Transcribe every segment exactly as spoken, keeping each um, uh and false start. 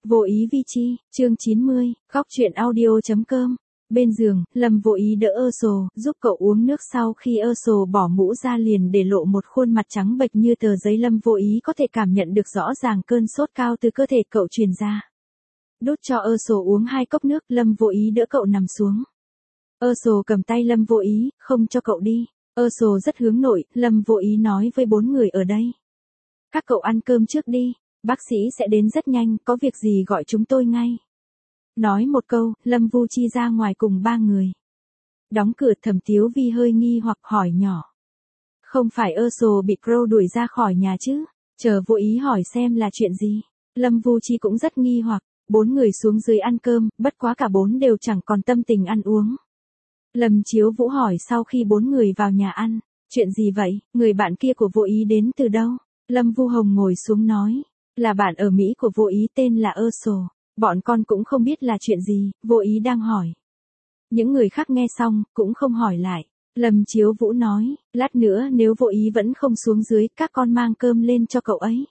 Vô ý vi chi, chương chín mươi, góc truyện audio.com. Bên giường, Lâm vô ý đỡ Earl, giúp cậu uống nước sau khi Earl bỏ mũ ra liền để lộ một khuôn mặt trắng bệch như tờ giấy. Lâm vô ý có thể cảm nhận được rõ ràng cơn sốt cao từ cơ thể cậu truyền ra. Đút cho Earl uống hai cốc nước, Lâm vô ý đỡ cậu nằm xuống. Earl cầm tay Lâm vô ý, không cho cậu đi. Earl rất hướng nội, Lâm vô ý nói với bốn người ở đây. Các cậu ăn cơm trước đi. Bác sĩ sẽ đến rất nhanh, có việc gì gọi chúng tôi ngay. Nói một câu, Lâm Vu Chi ra ngoài cùng ba người. Đóng cửa, Thẩm Tiếu Vi hơi nghi hoặc hỏi nhỏ. Không phải Earl bị Crow đuổi ra khỏi nhà chứ? Chờ vô ý hỏi xem là chuyện gì. Lâm Vu Chi cũng rất nghi hoặc, bốn người xuống dưới ăn cơm, bất quá cả bốn đều chẳng còn tâm tình ăn uống. Lâm Chiếu Vũ hỏi sau khi bốn người vào nhà ăn, chuyện gì vậy, người bạn kia của vô ý đến từ đâu? Lâm Vu Hồng ngồi xuống nói. Là bạn ở Mỹ của vô ý tên là Earl. Bọn con cũng không biết là chuyện gì, vô ý đang hỏi. Những người khác nghe xong, cũng không hỏi lại. Lâm Chiếu Vũ nói, lát nữa nếu vô ý vẫn không xuống dưới, các con mang cơm lên cho cậu ấy.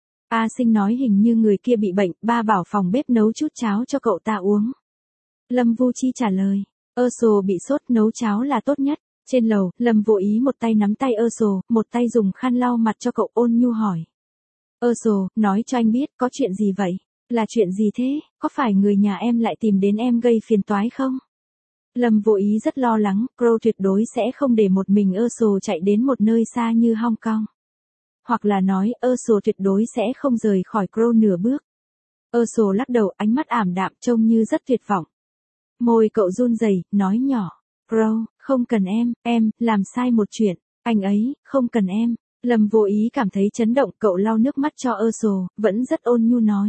A Sinh nói hình như người kia bị bệnh, ba bảo phòng bếp nấu chút cháo cho cậu ta uống. Lâm Vu Chi trả lời, Earl bị sốt, nấu cháo là tốt nhất. Trên lầu, Lâm vô ý một tay nắm tay Earl, một tay dùng khăn lau mặt cho cậu, ôn nhu hỏi. Earl, nói cho anh biết, có chuyện gì vậy? Là chuyện gì thế? Có phải người nhà em lại tìm đến em gây phiền toái không? Lâm vô ý rất lo lắng, Crow tuyệt đối sẽ không để một mình Earl chạy đến một nơi xa như Hong Kong. Hoặc là nói, Earl tuyệt đối sẽ không rời khỏi Crow nửa bước. Earl lắc đầu, ánh mắt ảm đạm, trông như rất tuyệt vọng. Môi cậu run rẩy, nói nhỏ. Crow, không cần em, em, làm sai một chuyện. Anh ấy, không cần em. Lâm vô ý cảm thấy chấn động, cậu lau nước mắt cho Earl, vẫn rất ôn nhu nói.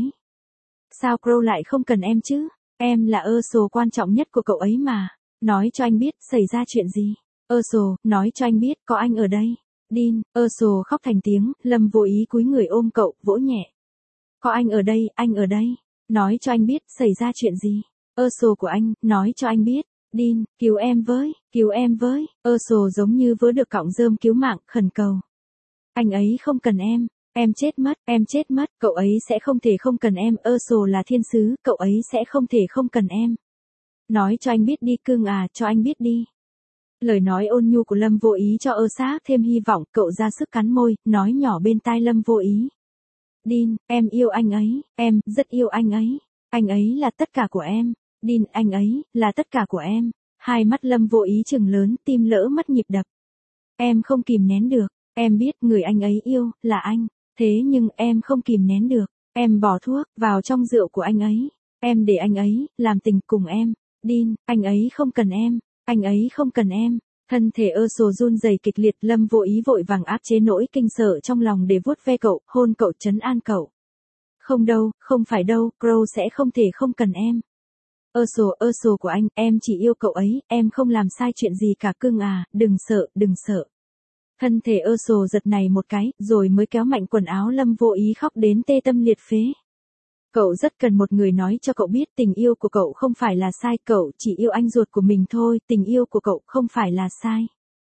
Sao Crow lại không cần em chứ? Em là Earl quan trọng nhất của cậu ấy mà. Nói cho anh biết, xảy ra chuyện gì? Earl, nói cho anh biết, có anh ở đây. Dean, Earl khóc thành tiếng, Lâm vô ý cúi người ôm cậu, vỗ nhẹ. Có anh ở đây, anh ở đây. Nói cho anh biết, xảy ra chuyện gì? Earl của anh, nói cho anh biết. Dean, cứu em với, cứu em với. Earl giống như vớ được cọng rơm cứu mạng, khẩn cầu. Anh ấy không cần em, em chết mất, em chết mất, cậu ấy sẽ không thể không cần em, Earl là thiên sứ, cậu ấy sẽ không thể không cần em. Nói cho anh biết đi cưng à, cho anh biết đi. Lời nói ôn nhu của Lâm vô ý cho Earl thêm hy vọng, cậu ra sức cắn môi, nói nhỏ bên tai Lâm vô ý. Dean, em yêu anh ấy, em, rất yêu anh ấy, anh ấy là tất cả của em. Dean, anh ấy, là tất cả của em. Hai mắt Lâm vô ý trừng lớn, tim lỡ mất nhịp đập. Em không kìm nén được. Em biết người anh ấy yêu, là anh. Thế nhưng em không kìm nén được. Em bỏ thuốc vào trong rượu của anh ấy. Em để anh ấy làm tình cùng em. Dean, anh ấy không cần em. Anh ấy không cần em. Thân thể Earl run rẩy kịch liệt, Lâm vô ý vội vàng áp chế nỗi kinh sợ trong lòng để vuốt ve cậu, hôn cậu, trấn an cậu. Không đâu, không phải đâu, Crow sẽ không thể không cần em. Earl, Earl của anh, em chỉ yêu cậu ấy, em không làm sai chuyện gì cả cưng à, đừng sợ, đừng sợ. Thân thể Earl giật này một cái, rồi mới kéo mạnh quần áo Lâm vô ý khóc đến tê tâm liệt phế. Cậu rất cần một người nói cho cậu biết tình yêu của cậu không phải là sai, cậu chỉ yêu anh ruột của mình thôi, tình yêu của cậu không phải là sai.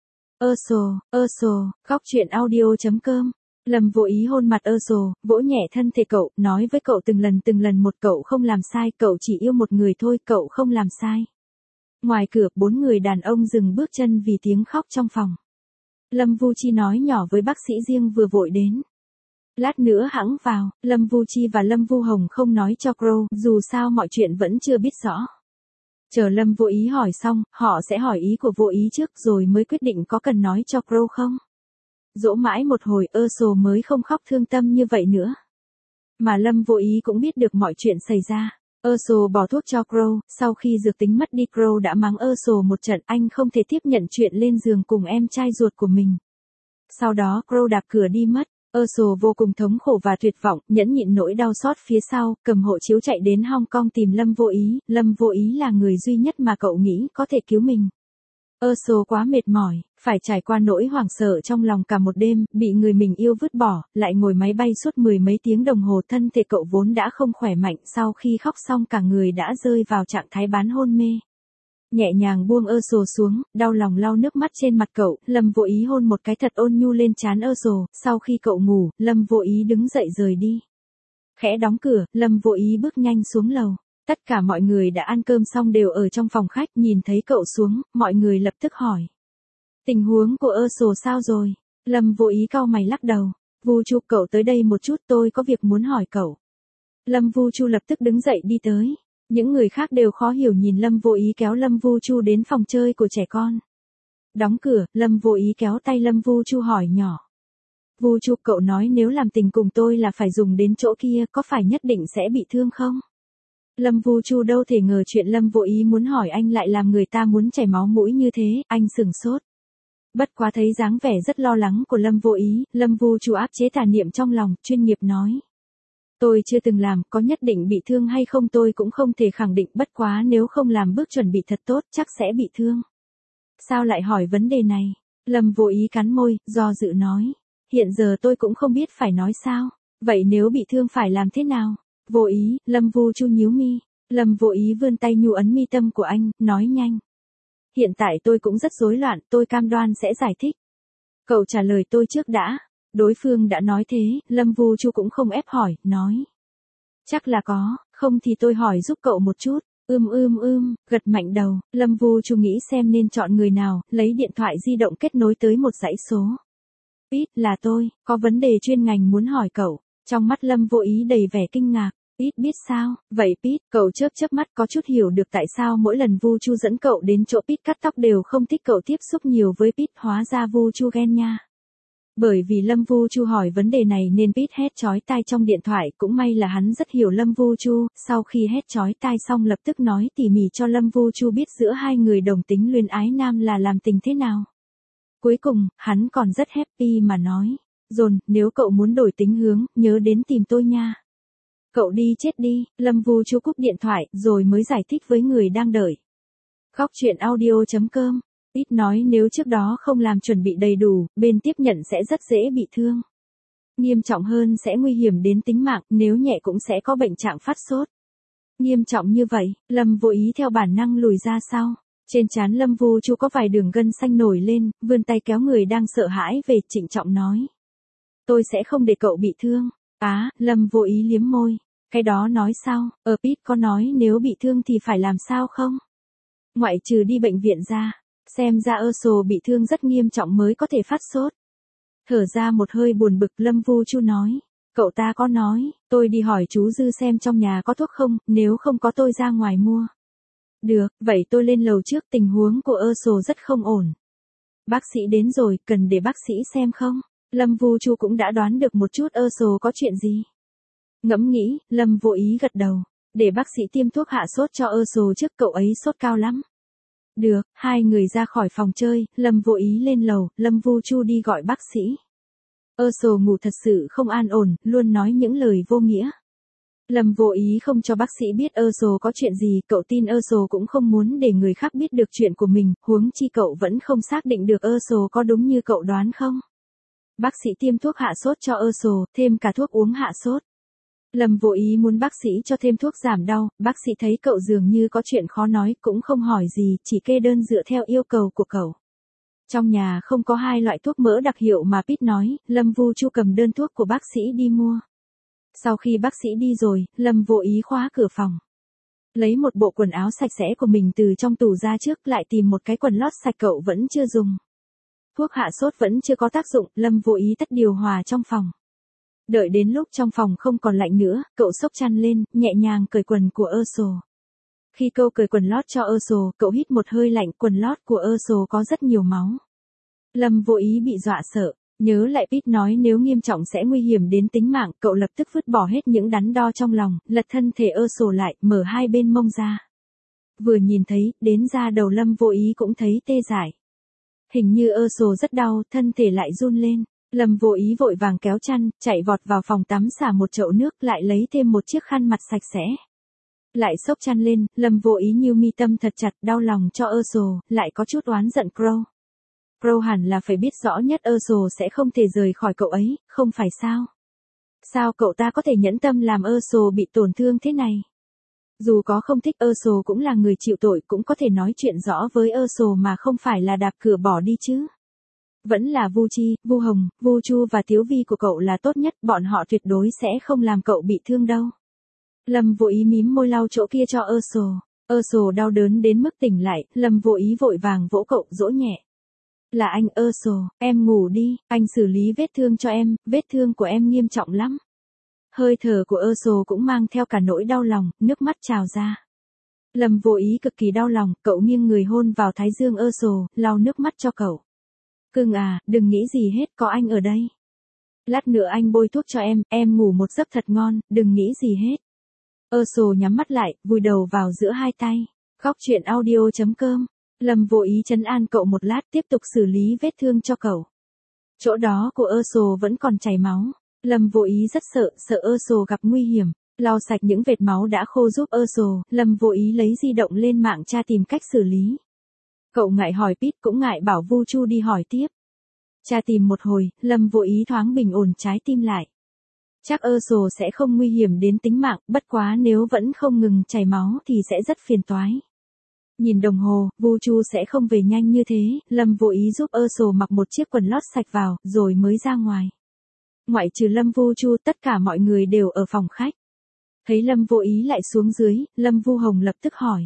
Earl, Earl, góc truyện audio.com. Lâm vô ý hôn mặt Earl, vỗ nhẹ thân thể cậu, nói với cậu từng lần từng lần một, cậu không làm sai, cậu chỉ yêu một người thôi, cậu không làm sai. Ngoài cửa, bốn người đàn ông dừng bước chân vì tiếng khóc trong phòng. Lâm Vu Chi nói nhỏ với bác sĩ riêng vừa vội đến. Lát nữa hẵng vào, Lâm Vu Chi và Lâm Vu Hồng không nói cho Crow, dù sao mọi chuyện vẫn chưa biết rõ. Chờ Lâm vô ý hỏi xong, họ sẽ hỏi ý của vô ý trước rồi mới quyết định có cần nói cho Crow không. Dỗ mãi một hồi, Earl mới không khóc thương tâm như vậy nữa. Mà Lâm vô ý cũng biết được mọi chuyện xảy ra. Earl bỏ thuốc cho Crow, sau khi dược tính mất đi, Crow đã mắng Earl một trận, anh không thể tiếp nhận chuyện lên giường cùng em trai ruột của mình. Sau đó Crow đạp cửa đi mất. Earl vô cùng thống khổ và tuyệt vọng, nhẫn nhịn nỗi đau xót phía sau, cầm hộ chiếu chạy đến Hong Kong tìm Lâm vô ý. Lâm vô ý là người duy nhất mà cậu nghĩ có thể cứu mình. Earl quá mệt mỏi, phải trải qua nỗi hoảng sợ trong lòng cả một đêm, bị người mình yêu vứt bỏ, lại ngồi máy bay suốt mười mấy tiếng đồng hồ, thân thể cậu vốn đã không khỏe mạnh, sau khi khóc xong cả người đã rơi vào trạng thái bán hôn mê. Nhẹ nhàng buông Earl xuống, đau lòng lau nước mắt trên mặt cậu, Lâm vô ý hôn một cái thật ôn nhu lên trán Earl, sau khi cậu ngủ, Lâm vô ý đứng dậy rời đi. Khẽ đóng cửa, Lâm Vô Ý bước nhanh xuống lầu. Tất cả mọi người đã ăn cơm xong đều ở trong phòng khách, nhìn thấy cậu xuống, mọi người lập tức hỏi. Tình huống của ơ sồ sao rồi? Lâm Vô Ý cau mày lắc đầu. Vu Chu, cậu tới đây một chút, tôi có việc muốn hỏi cậu. Lâm Vu Chu lập tức đứng dậy đi tới. Những người khác đều khó hiểu nhìn Lâm Vô Ý kéo Lâm Vu Chu đến phòng chơi của trẻ con. Đóng cửa, Lâm Vô Ý kéo tay Lâm Vu Chu hỏi nhỏ. Vu Chu, cậu nói nếu làm tình cùng tôi là phải dùng đến chỗ kia, có phải nhất định sẽ bị thương không? Lâm Vu Chu đâu thể ngờ chuyện Lâm Vô Ý muốn hỏi anh lại làm người ta muốn chảy máu mũi như thế, anh sừng sốt. Bất quá thấy dáng vẻ rất lo lắng của Lâm Vô Ý, Lâm Vu Chu áp chế tà niệm trong lòng, chuyên nghiệp nói. Tôi chưa từng làm, có nhất định bị thương hay không tôi cũng không thể khẳng định, bất quá nếu không làm bước chuẩn bị thật tốt chắc sẽ bị thương. Sao lại hỏi vấn đề này? Lâm Vô Ý cắn môi, do dự nói. Hiện giờ tôi cũng không biết phải nói sao. Vậy nếu bị thương phải làm thế nào? Vô Ý, Lâm Vu Chu nhíu mi. Lâm Vô Ý vươn tay nhu ấn mi tâm của anh, nói nhanh. Hiện tại tôi cũng rất rối loạn, tôi cam đoan sẽ giải thích. Cậu trả lời tôi trước đã. Đối phương đã nói thế, Lâm Vu Chu cũng không ép hỏi, nói. Chắc là có, không thì tôi hỏi giúp cậu một chút. Ưm ưm ưm, gật mạnh đầu, Lâm Vu Chu nghĩ xem nên chọn người nào, lấy điện thoại di động kết nối tới một dãy số. Pete, là tôi, có vấn đề chuyên ngành muốn hỏi cậu. Trong mắt Lâm Vô Ý đầy vẻ kinh ngạc. Pete biết sao? Vậy Pete, cậu chớp chớp mắt có chút hiểu được tại sao mỗi lần Vu Chu dẫn cậu đến chỗ Pete cắt tóc đều không thích cậu tiếp xúc nhiều với Pete, hóa ra Vu Chu ghen nha. Bởi vì Lâm Vu Chu hỏi vấn đề này nên Pete hét chói tai trong điện thoại, cũng may là hắn rất hiểu Lâm Vu Chu, sau khi hét chói tai xong lập tức nói tỉ mỉ cho Lâm Vu Chu biết giữa hai người đồng tính luyến ái nam là làm tình thế nào. Cuối cùng, hắn còn rất happy mà nói, Dồn, nếu cậu muốn đổi tính hướng, nhớ đến tìm tôi nha. Cậu đi chết đi, Lâm Vu Chu cúp điện thoại, rồi mới giải thích với người đang đợi. Góc truyện audio chấm com. Ít nói nếu trước đó không làm chuẩn bị đầy đủ, bên tiếp nhận sẽ rất dễ bị thương. Nghiêm trọng hơn sẽ nguy hiểm đến tính mạng, nếu nhẹ cũng sẽ có bệnh trạng phát sốt. Nghiêm trọng như vậy, Lâm Vô Ý theo bản năng lùi ra sau. Trên trán Lâm Vu Chu có vài đường gân xanh nổi lên, vươn tay kéo người đang sợ hãi về, trịnh trọng nói. Tôi sẽ không để cậu bị thương. Á, à, Lâm Vô Ý liếm môi. Cái đó nói sao, ở Pete có nói nếu bị thương thì phải làm sao không? Ngoại trừ đi bệnh viện ra, xem ra ơ sồ bị thương rất nghiêm trọng mới có thể phát sốt. Thở ra một hơi buồn bực, Lâm Vu Chu nói. Cậu ta có nói, tôi đi hỏi chú Dư xem trong nhà có thuốc không, nếu không có tôi ra ngoài mua. Được, vậy tôi lên lầu trước, tình huống của ơ sồ rất không ổn. Bác sĩ đến rồi, cần để bác sĩ xem không? Lâm Vu Chu cũng đã đoán được một chút ơ sồ có chuyện gì. Ngẫm nghĩ, Lâm Vô Ý gật đầu. Để bác sĩ tiêm thuốc hạ sốt cho ơ sồ trước, cậu ấy sốt cao lắm. Được, hai người ra khỏi phòng chơi, Lâm Vô Ý lên lầu, Lâm Vu Chu đi gọi bác sĩ. Ơ sồ ngủ thật sự không an ổn, luôn nói những lời vô nghĩa. Lâm Vô Ý không cho bác sĩ biết ơ sồ có chuyện gì, cậu tin ơ sồ cũng không muốn để người khác biết được chuyện của mình, huống chi cậu vẫn không xác định được ơ sồ có đúng như cậu đoán không. Bác sĩ tiêm thuốc hạ sốt cho ơ sồ, thêm cả thuốc uống hạ sốt. Lâm Vô Ý muốn bác sĩ cho thêm thuốc giảm đau, bác sĩ thấy cậu dường như có chuyện khó nói, cũng không hỏi gì, chỉ kê đơn dựa theo yêu cầu của cậu. Trong nhà không có hai loại thuốc mỡ đặc hiệu mà Pete nói, Lâm Vu Chu cầm đơn thuốc của bác sĩ đi mua. Sau khi bác sĩ đi rồi, Lâm Vô Ý khóa cửa phòng. Lấy một bộ quần áo sạch sẽ của mình từ trong tủ ra trước, lại tìm một cái quần lót sạch cậu vẫn chưa dùng. Thuốc hạ sốt vẫn chưa có tác dụng, Lâm Vô Ý tắt điều hòa trong phòng. Đợi đến lúc trong phòng không còn lạnh nữa, cậu xốc chăn lên, nhẹ nhàng cởi quần của ơ sồ. Khi cậu cởi quần lót cho ơ sồ, cậu hít một hơi lạnh, quần lót của ơ sồ có rất nhiều máu. Lâm Vô Ý bị dọa sợ, nhớ lại Pete nói nếu nghiêm trọng sẽ nguy hiểm đến tính mạng, cậu lập tức vứt bỏ hết những đắn đo trong lòng, lật thân thể ơ sồ lại, mở hai bên mông ra. Vừa nhìn thấy, đến da đầu Lâm Vô Ý cũng thấy tê dại. Hình như ơ sồ rất đau, thân thể lại run lên. Lâm Vô Ý vội vàng kéo chăn, chạy vọt vào phòng tắm xả một chậu nước, lại lấy thêm một chiếc khăn mặt sạch sẽ. Lại xốc chăn lên, Lâm Vô Ý nhíu mi tâm thật chặt, đau lòng cho ơ sồ, lại có chút oán giận Crow. Crow hẳn là phải biết rõ nhất ơ sồ sẽ không thể rời khỏi cậu ấy, không phải sao? Sao cậu ta có thể nhẫn tâm làm ơ sồ bị tổn thương thế này? Dù có không thích ơ sồ cũng là người chịu tội, cũng có thể nói chuyện rõ với ơ sồ mà không phải là đạp cửa bỏ đi chứ. Vẫn là Vu Chi, Vu Hồng, Vu Chu và Tiếu Vi của cậu là tốt nhất, bọn họ tuyệt đối sẽ không làm cậu bị thương đâu. Lâm Vô Ý mím môi lau chỗ kia cho ơ sồ. Ơ sồ đau đớn đến mức tỉnh lại, Lâm Vô Ý vội vàng vỗ cậu dỗ nhẹ. Là anh ơ sồ, em ngủ đi, anh xử lý vết thương cho em, vết thương của em nghiêm trọng lắm. Hơi thở của ơ sồ cũng mang theo cả nỗi đau lòng, nước mắt trào ra. Lâm Vô Ý cực kỳ đau lòng, cậu nghiêng người hôn vào thái dương ơ sồ, lau nước mắt cho cậu. Cưng à, đừng nghĩ gì hết, có anh ở đây. Lát nữa anh bôi thuốc cho em, em ngủ một giấc thật ngon, đừng nghĩ gì hết. Ơ sồ nhắm mắt lại, vùi đầu vào giữa hai tay. Góc truyện audio chấm com. Lâm Vô Ý trấn an cậu một lát, tiếp tục xử lý vết thương cho cậu. Chỗ đó của ơ sồ vẫn còn chảy máu. Lâm Vô Ý rất sợ, sợ ơ sồ gặp nguy hiểm. Lau sạch những vệt máu đã khô giúp ơ sồ, Lâm Vô Ý lấy di động lên mạng tra tìm cách xử lý. Cậu ngại hỏi Pít cũng ngại bảo Vu Chu đi hỏi tiếp. Tra tìm một hồi, Lâm Vô Ý thoáng bình ổn trái tim lại. Chắc ơ sồ sẽ không nguy hiểm đến tính mạng, bất quá nếu vẫn không ngừng chảy máu thì sẽ rất phiền toái. Nhìn đồng hồ, Vu Chu sẽ không về nhanh như thế, Lâm Vô Ý giúp ơ sồ mặc một chiếc quần lót sạch vào, rồi mới ra ngoài. Ngoại trừ Lâm Vu Chu, tất cả mọi người đều ở phòng khách. Thấy Lâm Vô Ý lại xuống dưới, Lâm Vu Hồng lập tức hỏi.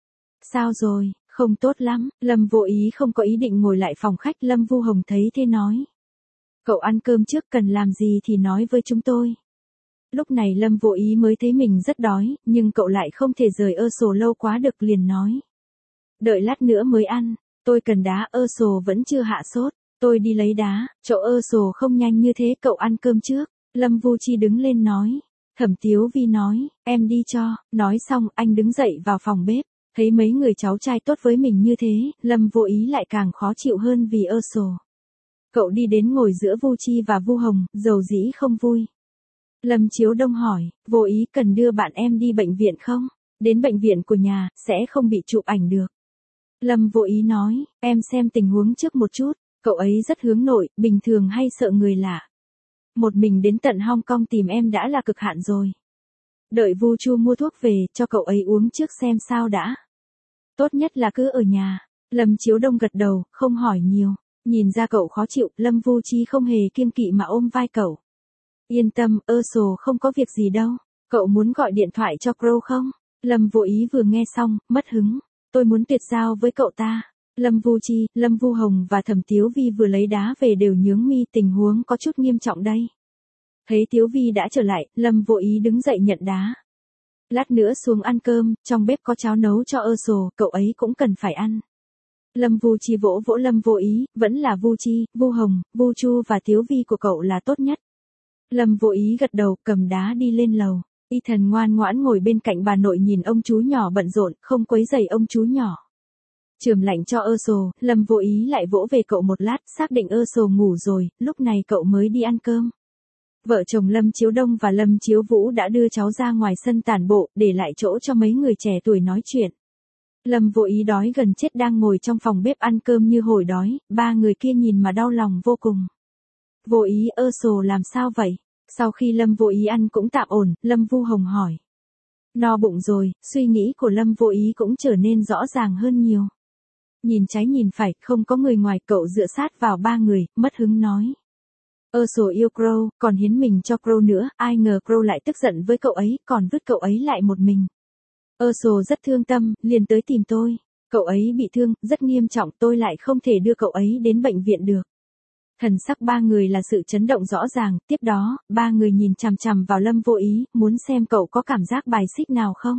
Sao rồi, không tốt lắm, Lâm Vô Ý không có ý định ngồi lại phòng khách, Lâm Vu Hồng thấy thế nói. Cậu ăn cơm trước, cần làm gì thì nói với chúng tôi. Lúc này Lâm Vô Ý mới thấy mình rất đói, nhưng cậu lại không thể rời ơ sồ lâu quá được, liền nói. Đợi lát nữa mới ăn, tôi cần đá, ơ sồ vẫn chưa hạ sốt, tôi đi lấy đá, chỗ ơ sồ không nhanh như thế, cậu ăn cơm trước. Lâm Vu Chi đứng lên nói. Thẩm Tiếu Vi nói, em đi cho, nói xong anh đứng dậy vào phòng bếp, thấy mấy người cháu trai tốt với mình như thế, Lâm Vô Ý lại càng khó chịu hơn vì ơ sồ. Cậu đi đến ngồi giữa Vu Chi và Vu Hồng, dầu dĩ không vui. Lâm Chiếu Đông hỏi, Vô Ý cần đưa bạn em đi bệnh viện không? Đến bệnh viện của nhà, sẽ không bị chụp ảnh được. Lâm Vô Ý nói, em xem tình huống trước một chút, cậu ấy rất hướng nội, bình thường hay sợ người lạ. Một mình đến tận Hong Kong tìm em đã là cực hạn rồi. Đợi Vu Chu mua thuốc về, cho cậu ấy uống trước xem sao đã. Tốt nhất là cứ ở nhà. Lâm Chiếu Đông gật đầu, không hỏi nhiều. Nhìn ra cậu khó chịu, Lâm Vu Chi không hề kiêng kỵ mà ôm vai cậu. Yên tâm, ơ sồ không có việc gì đâu. Cậu muốn gọi điện thoại cho Crow không? Lâm Vô Ý vừa nghe xong, mất hứng. Tôi muốn tuyệt giao với cậu ta. Lâm Vu Chi, Lâm Vu Hồng và Thẩm Tiếu Vi vừa lấy đá về đều nhướng mi, tình huống có chút nghiêm trọng đây. Thấy Tiếu Vi đã trở lại, Lâm Vô Ý đứng dậy nhận đá. Lát nữa xuống ăn cơm, trong bếp có cháo nấu cho ơ sồ, cậu ấy cũng cần phải ăn. Lâm Vu Chi vỗ vỗ Lâm Vô Ý, vẫn là Vu Chi, Vu Hồng, Vu Chu và Tiếu Vi của cậu là tốt nhất. Lâm Vô Ý gật đầu, cầm đá đi lên lầu. Y Thần ngoan ngoãn ngồi bên cạnh bà nội nhìn ông chú nhỏ bận rộn, không quấy rầy ông chú nhỏ. Chườm lạnh cho ơ sồ, Lâm Vô Ý lại vỗ về cậu một lát, xác định ơ sồ ngủ rồi, lúc này cậu mới đi ăn cơm. Vợ chồng Lâm Chiếu Đông và Lâm Chiếu Vũ đã đưa cháu ra ngoài sân tản bộ, để lại chỗ cho mấy người trẻ tuổi nói chuyện. Lâm Vô Ý đói gần chết đang ngồi trong phòng bếp ăn cơm như hổi đói, ba người kia nhìn mà đau lòng vô cùng. Vô Ý, ơ sồ làm sao vậy? Sau khi Lâm Vô Ý ăn cũng tạm ổn, Lâm Vu Hồng hỏi. No bụng rồi, suy nghĩ của Lâm Vô Ý cũng trở nên rõ ràng hơn nhiều. Nhìn trái nhìn phải, không có người ngoài, cậu dựa sát vào ba người, mất hứng nói. Ơ sồ yêu Crow, còn hiến mình cho Crow nữa, ai ngờ Crow lại tức giận với cậu ấy, còn vứt cậu ấy lại một mình. Ơ sồ rất thương tâm, liền tới tìm tôi. Cậu ấy bị thương, rất nghiêm trọng, tôi lại không thể đưa cậu ấy đến bệnh viện được. Thần sắc ba người là sự chấn động rõ ràng, tiếp đó, ba người nhìn chằm chằm vào Lâm Vô Ý, muốn xem cậu có cảm giác bài xích nào không.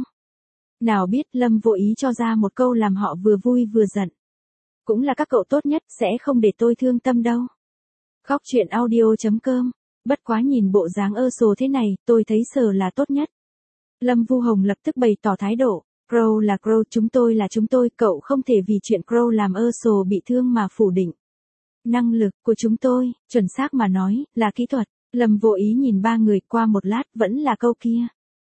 Nào biết Lâm Vô Ý cho ra một câu làm họ vừa vui vừa giận. Cũng là các cậu tốt nhất, sẽ không để tôi thương tâm đâu. Góc truyện audio chấm com. Bất quá nhìn bộ dáng ơ sồ thế này, tôi thấy sờ là tốt nhất. Lâm Vu Hồng lập tức bày tỏ thái độ. Crow là Crow, chúng tôi là chúng tôi, cậu không thể vì chuyện Crow làm ơ sồ bị thương mà phủ định. Năng lực của chúng tôi, chuẩn xác mà nói, là kỹ thuật. Lâm Vô Ý nhìn ba người, qua một lát, vẫn là câu kia.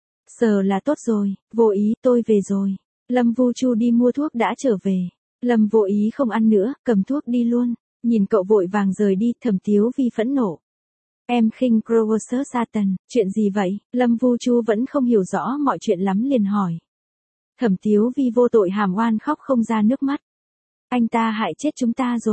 Sờ là tốt rồi, Vô Ý, tôi về rồi. Lâm Vu Chu đi mua thuốc đã trở về. Lâm Vô Ý không ăn nữa, cầm thuốc đi luôn. Nhìn cậu vội vàng rời đi, Thẩm Tiếu Vi phẫn nộ. Em khinh Crow Satan, chuyện gì vậy? Lâm Vu Chu vẫn không hiểu rõ mọi chuyện lắm liền hỏi. Thẩm Tiếu Vi vô tội hàm oan khóc không ra nước mắt. Anh ta hại chết chúng ta rồi.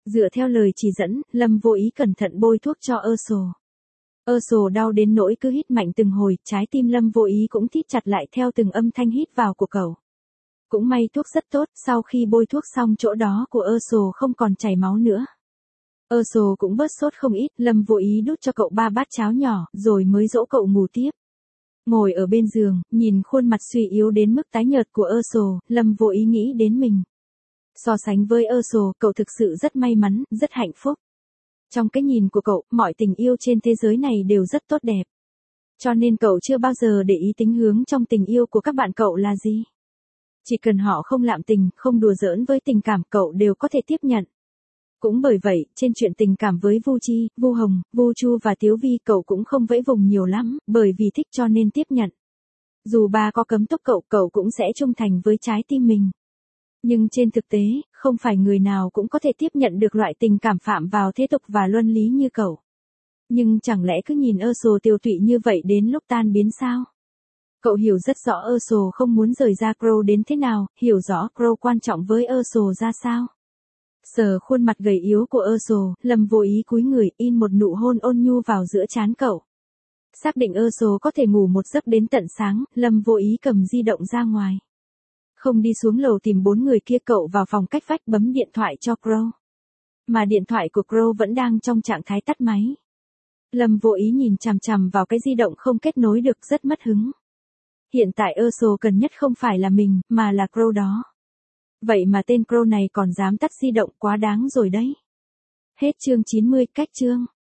Dựa theo lời chỉ dẫn, Lâm vô ý cẩn thận bôi thuốc cho Urso. Urso đau đến nỗi cứ hít mạnh từng hồi, trái tim Lâm vô ý cũng thít chặt lại theo từng âm thanh hít vào của cậu. Cũng may thuốc rất tốt, sau khi bôi thuốc xong chỗ đó của Urso không còn chảy máu nữa. Urso cũng bớt sốt không ít, Lâm vô ý đút cho cậu ba bát cháo nhỏ, rồi mới dỗ cậu ngủ tiếp. Ngồi ở bên giường, nhìn khuôn mặt suy yếu đến mức tái nhợt của Urso, Lâm vô ý nghĩ đến mình. So sánh với Urso, cậu thực sự rất may mắn, rất hạnh phúc. Trong cái nhìn của cậu, mọi tình yêu trên thế giới này đều rất tốt đẹp. Cho nên cậu chưa bao giờ để ý tính hướng trong tình yêu của các bạn cậu là gì. Chỉ cần họ không lạm tình, không đùa giỡn với tình cảm, cậu đều có thể tiếp nhận. Cũng bởi vậy, trên chuyện tình cảm với Vu Chi, Vu Hồng, Vu Chu và Tiếu Vi cậu cũng không vẫy vùng nhiều lắm, bởi vì thích cho nên tiếp nhận. Dù ba có cấm túc cậu, cậu cũng sẽ trung thành với trái tim mình. Nhưng trên thực tế, không phải người nào cũng có thể tiếp nhận được loại tình cảm phạm vào thế tục và luân lý như cậu. Nhưng chẳng lẽ cứ nhìn Urso tiêu tụy như vậy đến lúc tan biến sao? Cậu hiểu rất rõ Urso không muốn rời ra Crow đến thế nào, hiểu rõ Crow quan trọng với Urso ra sao. Sờ khuôn mặt gầy yếu của Urso, Lâm vô ý cúi người in một nụ hôn ôn nhu vào giữa trán cậu. Xác định Urso có thể ngủ một giấc đến tận sáng, Lâm vô ý cầm di động ra ngoài. Không đi xuống lầu tìm bốn người kia, cậu vào phòng cách vách bấm điện thoại cho Crow. Mà điện thoại của Crow vẫn đang trong trạng thái tắt máy. Lâm vô ý nhìn chằm chằm vào cái di động không kết nối được, rất mất hứng. Hiện tại Urso cần nhất không phải là mình, mà là Crow đó. Vậy mà tên Crow này còn dám tắt di động, quá đáng rồi đấy. Hết chương chín mươi, cách chương.